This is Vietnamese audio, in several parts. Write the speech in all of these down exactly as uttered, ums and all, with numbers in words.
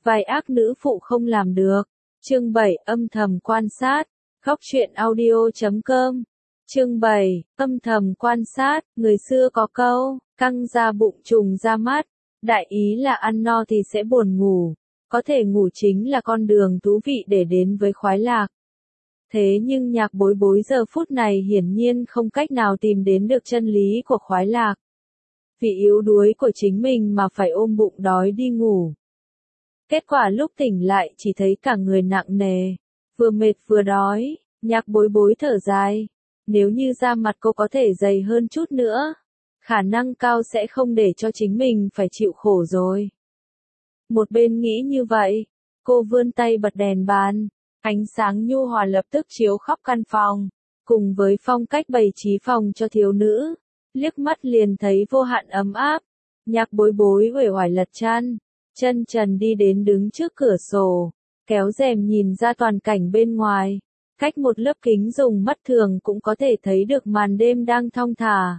Vài ác nữ phụ không làm được. Chương bảy, âm thầm quan sát. Góc truyện audio chấm com. Chương bảy, âm thầm quan sát. Người xưa có câu, căng ra bụng trùng ra mắt. Đại ý là ăn no thì sẽ buồn ngủ. Có thể ngủ chính là con đường thú vị để đến với khoái lạc. Thế nhưng Nhạc Bối Bối giờ phút này hiển nhiên không cách nào tìm đến được chân lý của khoái lạc. Vì yếu đuối của chính mình mà phải ôm bụng đói đi ngủ. Kết quả lúc tỉnh lại chỉ thấy cả người nặng nề, vừa mệt vừa đói. Nhạc Bối Bối thở dài. Nếu như da mặt cô có thể dày hơn chút nữa, khả năng cao sẽ không để cho chính mình phải chịu khổ rồi. Một bên nghĩ như vậy, cô vươn tay bật đèn bàn. Ánh sáng nhu hòa lập tức chiếu khắp căn phòng, cùng với phong cách bày trí phòng cho thiếu nữ, liếc mắt liền thấy vô hạn ấm áp. Nhạc Bối Bối uể oải lật chăn, chân trần đi đến đứng trước cửa sổ, kéo rèm nhìn ra toàn cảnh bên ngoài. Cách một lớp kính dùng mắt thường cũng có thể thấy được màn đêm đang thong thả.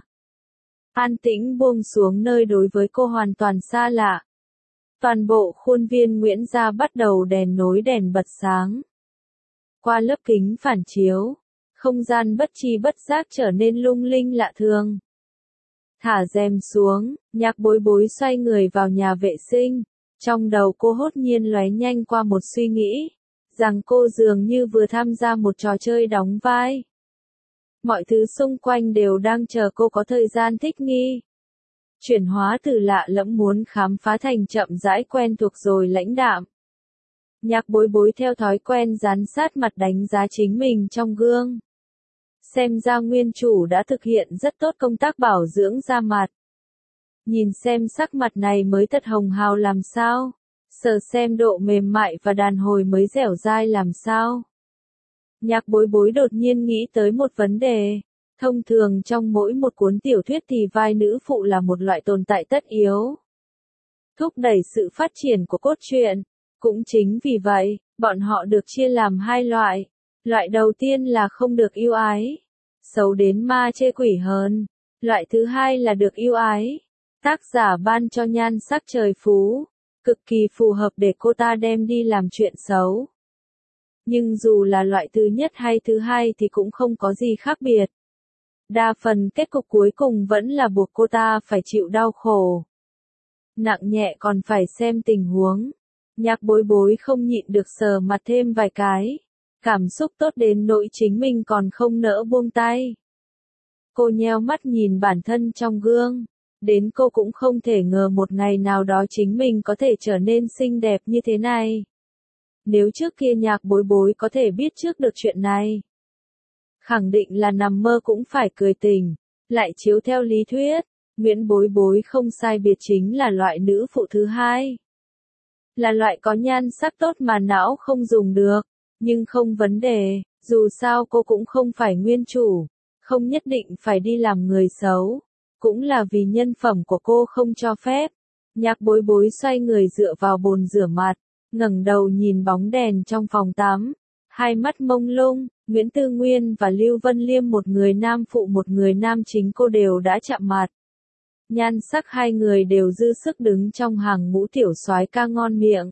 An tĩnh buông xuống nơi đối với cô hoàn toàn xa lạ. Toàn bộ khuôn viên Nguyễn Gia bắt đầu đèn nối đèn bật sáng. Qua lớp kính phản chiếu, không gian bất tri bất giác trở nên lung linh lạ thường. Thả rèm xuống, Nhạc Bối Bối xoay người vào nhà vệ sinh. Trong đầu cô hốt nhiên lóe nhanh qua một suy nghĩ, rằng cô dường như vừa tham gia một trò chơi đóng vai. Mọi thứ xung quanh đều đang chờ cô có thời gian thích nghi. Chuyển hóa từ lạ lẫm muốn khám phá thành chậm rãi quen thuộc rồi lãnh đạm. Nhạc Bối Bối theo thói quen dán sát mặt đánh giá chính mình trong gương. Xem ra nguyên chủ đã thực hiện rất tốt công tác bảo dưỡng da mặt. Nhìn xem sắc mặt này mới thật hồng hào làm sao. Sờ xem độ mềm mại và đàn hồi mới dẻo dai làm sao. Nhạc Bối Bối đột nhiên nghĩ tới một vấn đề. Thông thường trong mỗi một cuốn tiểu thuyết thì vai nữ phụ là một loại tồn tại tất yếu, thúc đẩy sự phát triển của cốt truyện. Cũng chính vì vậy, bọn họ được chia làm hai loại. Loại đầu tiên là không được yêu ái, xấu đến ma chê quỷ hơn. Loại thứ hai là được yêu ái, tác giả ban cho nhan sắc trời phú, cực kỳ phù hợp để cô ta đem đi làm chuyện xấu. Nhưng dù là loại thứ nhất hay thứ hai thì cũng không có gì khác biệt. Đa phần kết cục cuối cùng vẫn là buộc cô ta phải chịu đau khổ. Nặng nhẹ còn phải xem tình huống. Nhạc Bối Bối không nhịn được sờ mặt thêm vài cái. Cảm xúc tốt đến nỗi chính mình còn không nỡ buông tay. Cô nheo mắt nhìn bản thân trong gương. Đến cô cũng không thể ngờ một ngày nào đó chính mình có thể trở nên xinh đẹp như thế này. Nếu trước kia Nhạc Bối Bối có thể biết trước được chuyện này, khẳng định là nằm mơ cũng phải cười tỉnh. Lại chiếu theo lý thuyết, Nguyễn Bối Bối không sai biệt chính là loại nữ phụ thứ hai. Là loại có nhan sắc tốt mà não không dùng được. Nhưng không vấn đề, dù sao cô cũng không phải nguyên chủ, không nhất định phải đi làm người xấu. Cũng là vì nhân phẩm của cô không cho phép. Nhạc Bối Bối xoay người dựa vào bồn rửa mặt, ngẩng đầu nhìn bóng đèn trong phòng tắm. Hai mắt mông lung, Nguyễn Tư Nguyên và Lưu Vân Liêm, một người nam phụ một người nam chính, cô đều đã chạm mặt. Nhan sắc hai người đều dư sức đứng trong hàng ngũ tiểu soái ca ngon miệng.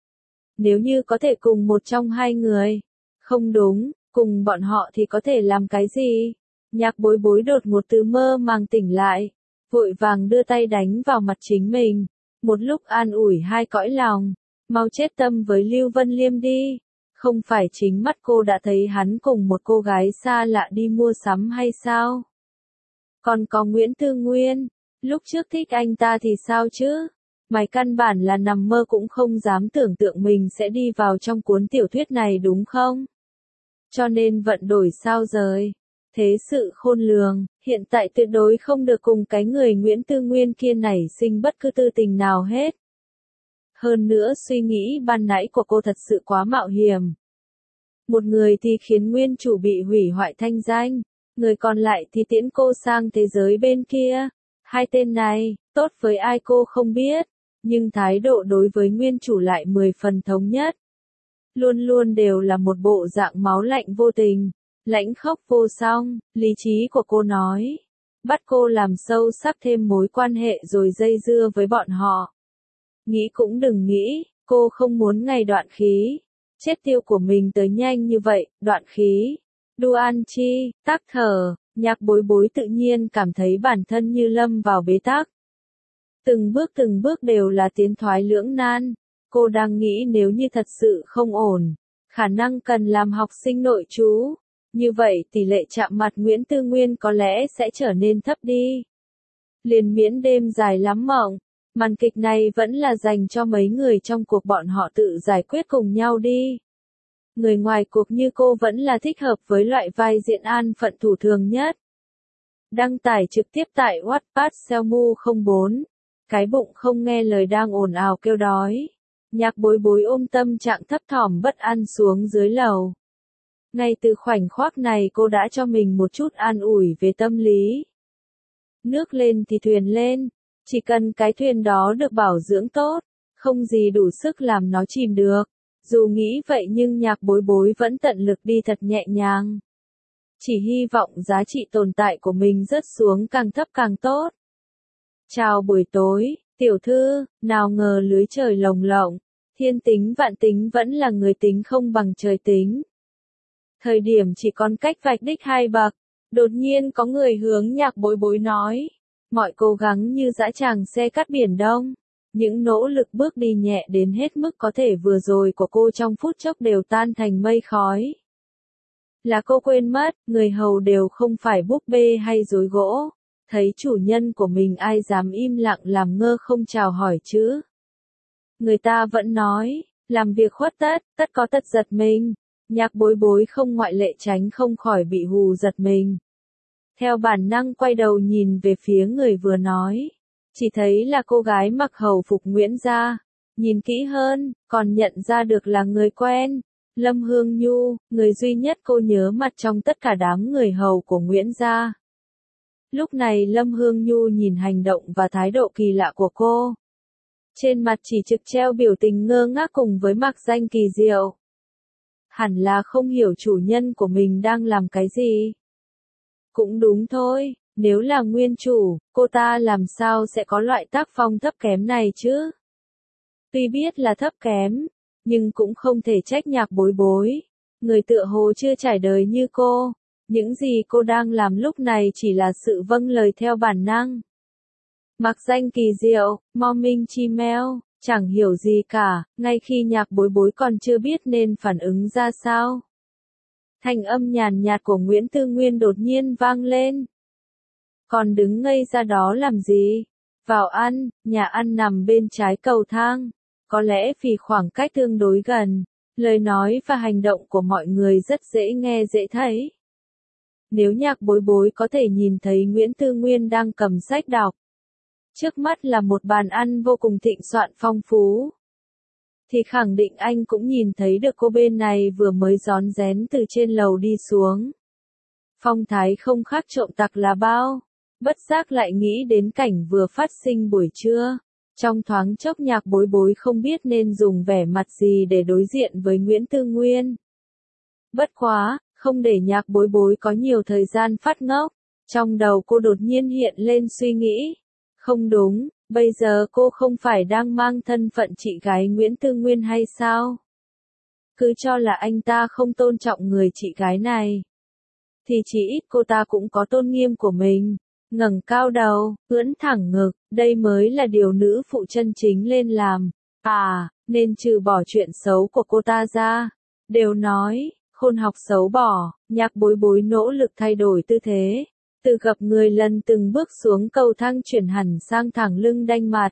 Nếu như có thể cùng một trong hai người, không đúng, cùng bọn họ thì có thể làm cái gì? Nhạc Bối Bối đột ngột từ mơ màng tỉnh lại, vội vàng đưa tay đánh vào mặt chính mình, một lúc an ủi hai cõi lòng, mau chết tâm với Lưu Vân Liêm đi. Không phải chính mắt cô đã thấy hắn cùng một cô gái xa lạ đi mua sắm hay sao? Còn có Nguyễn Tư Nguyên, lúc trước thích anh ta thì sao chứ? Mày căn bản là nằm mơ cũng không dám tưởng tượng mình sẽ đi vào trong cuốn tiểu thuyết này đúng không? Cho nên vận đổi sao rời. Thế sự khôn lường, hiện tại tuyệt đối không được cùng cái người Nguyễn Tư Nguyên kia nảy sinh bất cứ tư tình nào hết. Hơn nữa suy nghĩ ban nãy của cô thật sự quá mạo hiểm. Một người thì khiến nguyên chủ bị hủy hoại thanh danh, người còn lại thì tiễn cô sang thế giới bên kia. Hai tên này, tốt với ai cô không biết, nhưng thái độ đối với nguyên chủ lại mười phần thống nhất. Luôn luôn đều là một bộ dạng máu lạnh vô tình, lãnh khốc vô song. Lý trí của cô nói, bắt cô làm sâu sắc thêm mối quan hệ rồi dây dưa với bọn họ. Nghĩ cũng đừng nghĩ, Cô không muốn ngày đoạn khí, chết tiêu của mình tới nhanh như vậy, đoạn khí. Duan Chi, tắc thở, Nhạc Bối Bối tự nhiên cảm thấy bản thân như lâm vào bế tắc. Từng bước từng bước đều là tiến thoái lưỡng nan, cô đang nghĩ nếu như thật sự không ổn, khả năng cần làm học sinh nội trú, như vậy tỷ lệ chạm mặt Nguyễn Tư Nguyên có lẽ sẽ trở nên thấp đi. Liền miễn đêm dài lắm mộng, màn kịch này vẫn là dành cho mấy người trong cuộc bọn họ tự giải quyết cùng nhau đi. Người ngoài cuộc như cô vẫn là thích hợp với loại vai diễn an phận thủ thường nhất. Đăng tải trực tiếp tại Wattpad Selmu không bốn. Cái bụng không nghe lời đang ồn ào kêu đói. Nhạc Bối Bối ôm tâm trạng thấp thỏm bất an xuống dưới lầu. Ngay từ khoảnh khắc này cô đã cho mình một chút an ủi về tâm lý. Nước lên thì thuyền lên, chỉ cần cái thuyền đó được bảo dưỡng tốt, không gì đủ sức làm nó chìm được. Dù nghĩ vậy nhưng Nhạc Bối Bối vẫn tận lực đi thật nhẹ nhàng. Chỉ hy vọng giá trị tồn tại của mình rớt xuống càng thấp càng tốt. Chào buổi tối, tiểu thư, nào ngờ lưới trời lồng lộng, thiên tính vạn tính vẫn là người tính không bằng trời tính. Thời điểm chỉ còn cách vạch đích hai bậc, đột nhiên có người hướng Nhạc Bối Bối nói, mọi cố gắng như dã tràng xe cắt biển đông. Những nỗ lực bước đi nhẹ đến hết mức có thể vừa rồi của cô trong phút chốc đều tan thành mây khói. Là cô quên mất, người hầu đều không phải búp bê hay rối gỗ. Thấy chủ nhân của mình ai dám im lặng làm ngơ không chào hỏi chứ. Người ta vẫn nói, làm việc khuất tất, tất có tất giật mình. Nhạc Bối Bối không ngoại lệ tránh không khỏi bị hù giật mình. Theo bản năng quay đầu nhìn về phía người vừa nói. Chỉ thấy là cô gái mặc hầu phục Nguyễn Gia. Nhìn kỹ hơn, còn nhận ra được là người quen. Lâm Hương Nhu, người duy nhất cô nhớ mặt trong tất cả đám người hầu của Nguyễn Gia. Lúc này Lâm Hương Nhu nhìn hành động và thái độ kỳ lạ của cô. Trên mặt chỉ trực treo biểu tình ngơ ngác cùng với mặc danh kỳ diệu. Hẳn là không hiểu chủ nhân của mình đang làm cái gì. Cũng đúng thôi, nếu là nguyên chủ, cô ta làm sao sẽ có loại tác phong thấp kém này chứ? Tuy biết là thấp kém, nhưng cũng không thể trách Nhạc Bối Bối. Người tựa hồ chưa trải đời như cô. Những gì cô đang làm lúc này chỉ là sự vâng lời theo bản năng. Mặc danh kỳ diệu, mò minh chi meo, chẳng hiểu gì cả, ngay khi Nhạc Bối Bối còn chưa biết nên phản ứng ra sao. Thanh âm nhàn nhạt của Nguyễn Tư Nguyên đột nhiên vang lên. Còn đứng ngây ra đó làm gì? Vào ăn, nhà ăn nằm bên trái cầu thang. Có lẽ vì khoảng cách tương đối gần, lời nói và hành động của mọi người rất dễ nghe dễ thấy. Nếu Nhạc Bối Bối có thể nhìn thấy Nguyễn Tư Nguyên đang cầm sách đọc, trước mắt là một bàn ăn vô cùng thịnh soạn phong phú, thì khẳng định anh cũng nhìn thấy được cô bên này vừa mới rón rén từ trên lầu đi xuống. Phong thái không khác trộm tặc là bao, bất giác lại nghĩ đến cảnh vừa phát sinh buổi trưa. Trong thoáng chốc Nhạc Bối Bối không biết nên dùng vẻ mặt gì để đối diện với Nguyễn Tư Nguyên. Bất quá, không để Nhạc Bối Bối có nhiều thời gian phát ngốc, trong đầu cô đột nhiên hiện lên suy nghĩ. Không đúng, bây giờ cô không phải đang mang thân phận chị gái Nguyễn Tư Nguyên hay sao? Cứ cho là anh ta không tôn trọng người chị gái này, thì chỉ ít cô ta cũng có tôn nghiêm của mình. Ngẩng cao đầu, ưỡn thẳng ngực, đây mới là điều nữ phụ chân chính lên làm. À, nên trừ bỏ chuyện xấu của cô ta ra. Đều nói, khôn học xấu bỏ, Nhạc Bối Bối nỗ lực thay đổi tư thế. Từ gặp người lần từng bước xuống cầu thang chuyển hẳn sang thẳng lưng đanh mặt.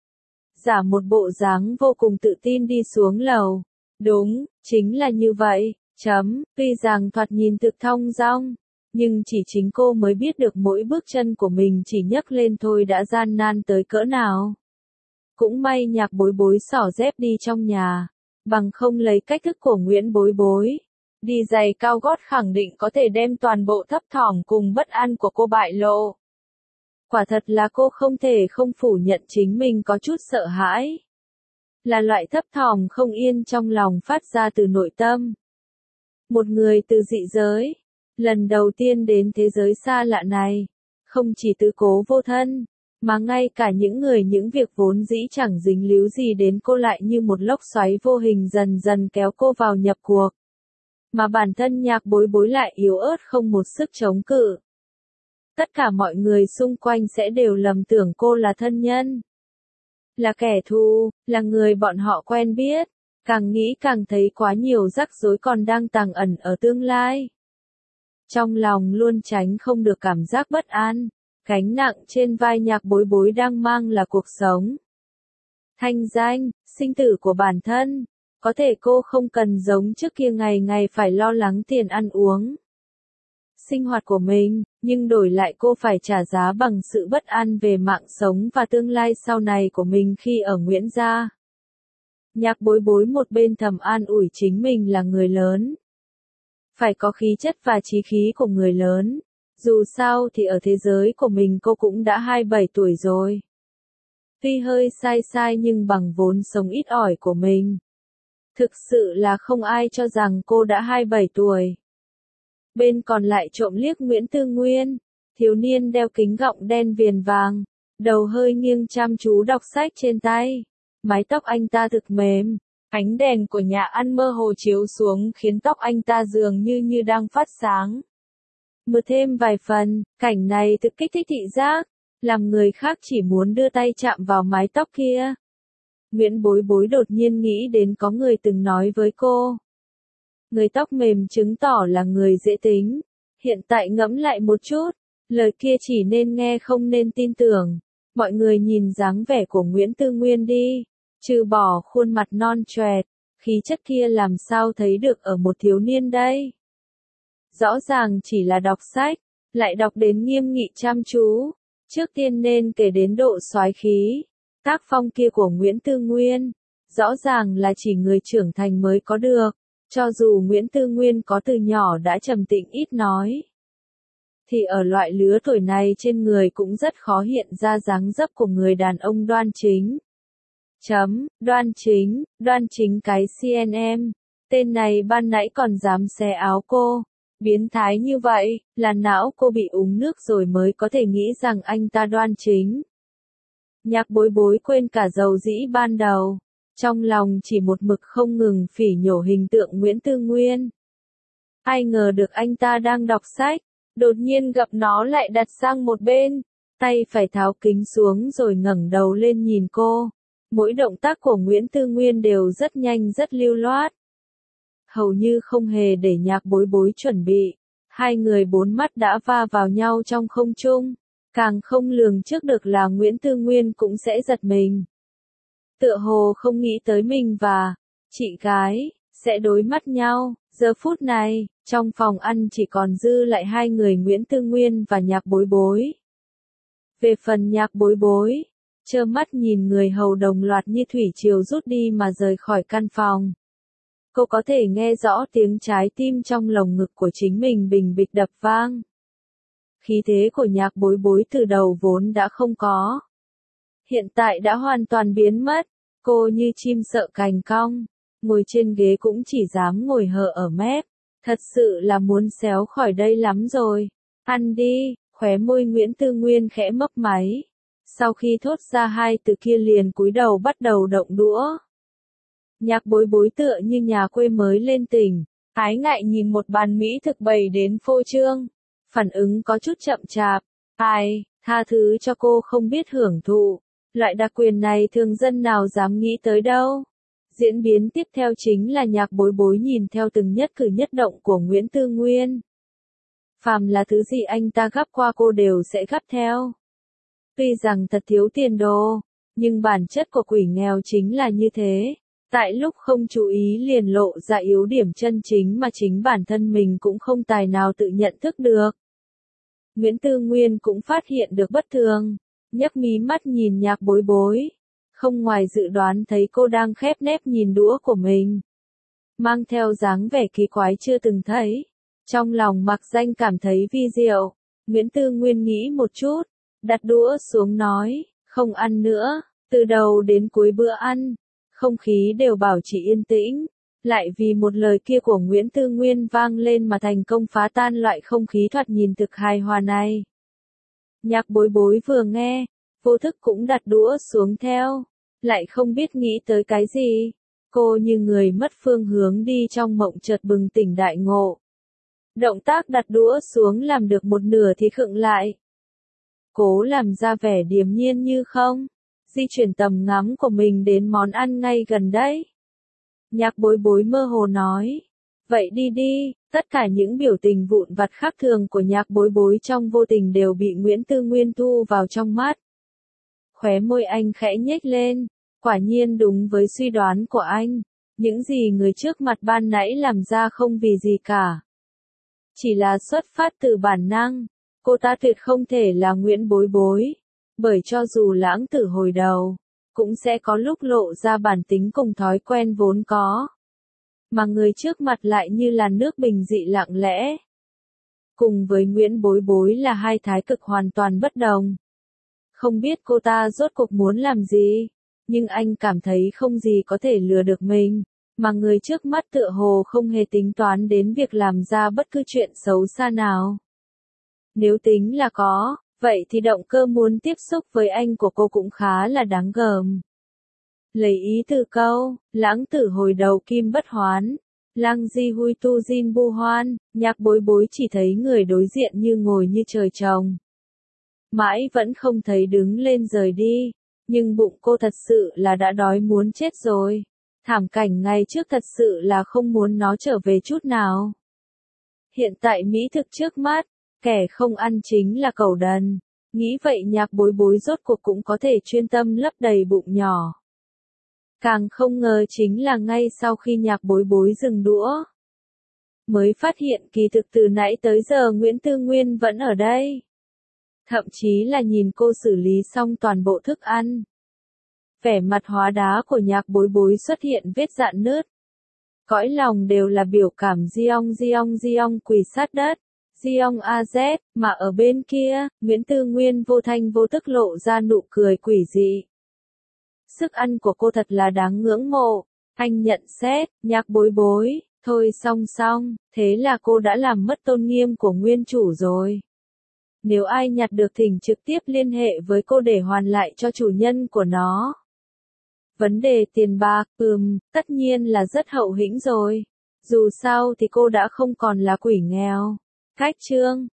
Giả một bộ dáng vô cùng tự tin đi xuống lầu. Đúng, chính là như vậy, chấm, tuy rằng thoạt nhìn thực thong dong. Nhưng chỉ chính cô mới biết được mỗi bước chân của mình chỉ nhấc lên thôi đã gian nan tới cỡ nào. Cũng may Nhạc Bối Bối xỏ dép đi trong nhà, bằng không lấy cách thức của Nguyễn Bối Bối. Đi giày cao gót khẳng định có thể đem toàn bộ thấp thỏm cùng bất an của cô bại lộ. Quả thật là cô không thể không phủ nhận chính mình có chút sợ hãi. Là loại thấp thỏm không yên trong lòng phát ra từ nội tâm. Một người từ dị giới, lần đầu tiên đến thế giới xa lạ này, không chỉ tứ cố vô thân, Mà ngay cả những người những việc vốn dĩ chẳng dính líu gì đến cô lại như một lốc xoáy vô hình dần dần kéo cô vào nhập cuộc. Mà bản thân Nhạc Bối Bối lại yếu ớt không một sức chống cự. Tất cả mọi người xung quanh sẽ đều lầm tưởng cô là thân nhân, là kẻ thù, là người bọn họ quen biết. Càng nghĩ càng thấy quá nhiều rắc rối còn đang tàng ẩn ở tương lai. Trong lòng luôn tránh không được cảm giác bất an, gánh nặng trên vai Nhạc Bối Bối đang mang là cuộc sống, thanh danh, sinh tử của bản thân. Có thể cô không cần giống trước kia ngày ngày phải lo lắng tiền ăn uống, sinh hoạt của mình, nhưng đổi lại cô phải trả giá bằng sự bất an về mạng sống và tương lai sau này của mình khi ở Nguyễn Gia. Nhạc Bối Bối một bên thầm an ủi chính mình là người lớn, phải có khí chất và chí khí của người lớn. Dù sao thì ở thế giới của mình cô cũng đã hai mươi bảy tuổi rồi. Tuy hơi sai sai nhưng bằng vốn sống ít ỏi của mình, thực sự là không ai cho rằng cô đã hai mươi bảy tuổi. Bên còn lại trộm liếc Nguyễn Tư Nguyên, thiếu niên đeo kính gọng đen viền vàng, đầu hơi nghiêng chăm chú đọc sách trên tay. Mái tóc anh ta thực mềm, ánh đèn của nhà ăn mơ hồ chiếu xuống khiến tóc anh ta dường như như đang phát sáng. Mượt thêm vài phần, cảnh này thực kích thích thị giác, làm người khác chỉ muốn đưa tay chạm vào mái tóc kia. Nguyễn Bối Bối đột nhiên nghĩ đến có người từng nói với cô. Người tóc mềm chứng tỏ là người dễ tính. Hiện tại ngẫm lại một chút, lời kia chỉ nên nghe không nên tin tưởng. Mọi người nhìn dáng vẻ của Nguyễn Tư Nguyên đi, trừ bỏ khuôn mặt non choẹt, khí chất kia làm sao thấy được ở một thiếu niên đây. Rõ ràng chỉ là đọc sách, lại đọc đến nghiêm nghị chăm chú. Trước tiên nên kể đến độ soái khí, tác phong kia của Nguyễn Tư Nguyên, rõ ràng là chỉ người trưởng thành mới có được. Cho dù Nguyễn Tư Nguyên có từ nhỏ đã trầm tĩnh ít nói, thì ở loại lứa tuổi này trên người cũng rất khó hiện ra dáng dấp của người đàn ông đoan chính. Chấm, đoan chính, đoan chính cái xê en em, tên này ban nãy còn dám xé áo cô. Biến thái như vậy, là não cô bị uống nước rồi mới có thể nghĩ rằng anh ta đoan chính. Nhạc Bối Bối quên cả dầu dĩ ban đầu, trong lòng chỉ một mực không ngừng phỉ nhổ hình tượng Nguyễn Tư Nguyên. Ai ngờ được anh ta đang đọc sách, đột nhiên gặp nó lại đặt sang một bên, tay phải tháo kính xuống rồi ngẩng đầu lên nhìn cô. Mỗi động tác của Nguyễn Tư Nguyên đều rất nhanh rất lưu loát, hầu như không hề để Nhạc Bối Bối chuẩn bị. Hai người bốn mắt đã va vào nhau trong không trung, càng không lường trước được là Nguyễn Tư Nguyên cũng sẽ giật mình. Tựa hồ không nghĩ tới mình và chị gái sẽ đối mắt nhau. Giờ phút này, trong phòng ăn chỉ còn dư lại hai người Nguyễn Tư Nguyên và Nhạc Bối Bối. Về phần Nhạc Bối Bối, trơ mắt nhìn người hầu đồng loạt như thủy triều rút đi mà rời khỏi căn phòng. Cô có thể nghe rõ tiếng trái tim trong lồng ngực của chính mình bình bịch đập vang. Khí thế của Nhạc Bối Bối từ đầu vốn đã không có, hiện tại đã hoàn toàn biến mất. Cô như chim sợ cành cong, ngồi trên ghế cũng chỉ dám ngồi hờ ở mép. Thật sự là muốn xéo khỏi đây lắm rồi. Ăn đi, khóe môi Nguyễn Tư Nguyên khẽ mấp máy. Sau khi thốt ra hai từ kia liền cúi đầu bắt đầu động đũa. Nhạc Bối Bối tựa như nhà quê mới lên tỉnh, ái ngại nhìn một bàn mỹ thực bày đến phô trương. Phản ứng có chút chậm chạp. Ai, tha thứ cho cô không biết hưởng thụ. Loại đặc quyền này thường dân nào dám nghĩ tới đâu. Diễn biến tiếp theo chính là Nhạc Bối Bối nhìn theo từng nhất cử nhất động của Nguyễn Tư Nguyên. Phàm là thứ gì anh ta gắp qua cô đều sẽ gắp theo. Tuy rằng thật thiếu tiền đồ, nhưng bản chất của quỷ nghèo chính là như thế. Tại lúc không chú ý liền lộ ra yếu điểm chân chính mà chính bản thân mình cũng không tài nào tự nhận thức được. Nguyễn Tư Nguyên cũng phát hiện được bất thường, nhấc mí mắt nhìn Nhạc Bối Bối. Không ngoài dự đoán thấy cô đang khép nép nhìn đũa của mình, mang theo dáng vẻ kỳ quái chưa từng thấy. Trong lòng mặc danh cảm thấy vi diệu. Nguyễn Tư Nguyên nghĩ một chút, đặt đũa xuống nói, không ăn nữa. Từ đầu đến cuối bữa ăn, không khí đều bảo trì yên tĩnh, lại vì một lời kia của Nguyễn Tư Nguyên vang lên mà thành công phá tan loại không khí thoạt nhìn thực hài hòa này. Nhạc Bối Bối vừa nghe, vô thức cũng đặt đũa xuống theo, lại không biết nghĩ tới cái gì. Cô như người mất phương hướng đi trong mộng chợt bừng tỉnh đại ngộ. Động tác đặt đũa xuống làm được một nửa thì khựng lại. Cố làm ra vẻ điềm nhiên như không, di chuyển tầm ngắm của mình đến món ăn ngay gần đấy. Nhạc Bối Bối mơ hồ nói, vậy đi đi, tất cả những biểu tình vụn vặt khác thường của Nhạc Bối Bối trong vô tình đều bị Nguyễn Tư Nguyên thu vào trong mắt. Khóe môi anh khẽ nhếch lên, quả nhiên đúng với suy đoán của anh, những gì người trước mặt ban nãy làm ra không vì gì cả. Chỉ là xuất phát từ bản năng, cô ta tuyệt không thể là Nguyễn Bối Bối, bởi cho dù lãng tử hồi đầu, cũng sẽ có lúc lộ ra bản tính cùng thói quen vốn có. Mà người trước mặt lại như là nước bình dị lặng lẽ. Cùng với Nguyễn Bối Bối là hai thái cực hoàn toàn bất đồng. Không biết cô ta rốt cuộc muốn làm gì, nhưng anh cảm thấy không gì có thể lừa được mình, mà người trước mắt tựa hồ không hề tính toán đến việc làm ra bất cứ chuyện xấu xa nào. Nếu tính là có, vậy thì động cơ muốn tiếp xúc với anh của cô cũng khá là đáng gờm. Lấy ý từ câu, lãng tử hồi đầu kim bất hoán, lăng di hui tu jin bu hoan, Nhạc Bối Bối chỉ thấy người đối diện như ngồi như trời trồng. Mãi vẫn không thấy đứng lên rời đi, nhưng bụng cô thật sự là đã đói muốn chết rồi. Thảm cảnh ngày trước thật sự là không muốn nó trở về chút nào. Hiện tại mỹ thực trước mắt, kẻ không ăn chính là cẩu đần. Nghĩ vậy Nhạc Bối Bối rốt cuộc cũng có thể chuyên tâm lấp đầy bụng nhỏ. Càng không ngờ chính là ngay sau khi Nhạc Bối Bối dừng đũa, mới phát hiện kỳ thực từ nãy tới giờ Nguyễn Tư Nguyên vẫn ở đây. Thậm chí là nhìn cô xử lý xong toàn bộ thức ăn. Vẻ mặt hóa đá của Nhạc Bối Bối xuất hiện vết rạn nứt. Cõi lòng đều là biểu cảm giong giong giong quỳ sát đất. Giong a z, mà ở bên kia, Nguyễn Tư Nguyên vô thanh vô tức lộ ra nụ cười quỷ dị. Sức ăn của cô thật là đáng ngưỡng mộ. Anh nhận xét, Nhạc Bối Bối, thôi xong xong, thế là cô đã làm mất tôn nghiêm của nguyên chủ rồi. Nếu ai nhặt được thỉnh trực tiếp liên hệ với cô để hoàn lại cho chủ nhân của nó. Vấn đề tiền bạc, ừm, tất nhiên là rất hậu hĩnh rồi. Dù sao thì cô đã không còn là quỷ nghèo. Cách chương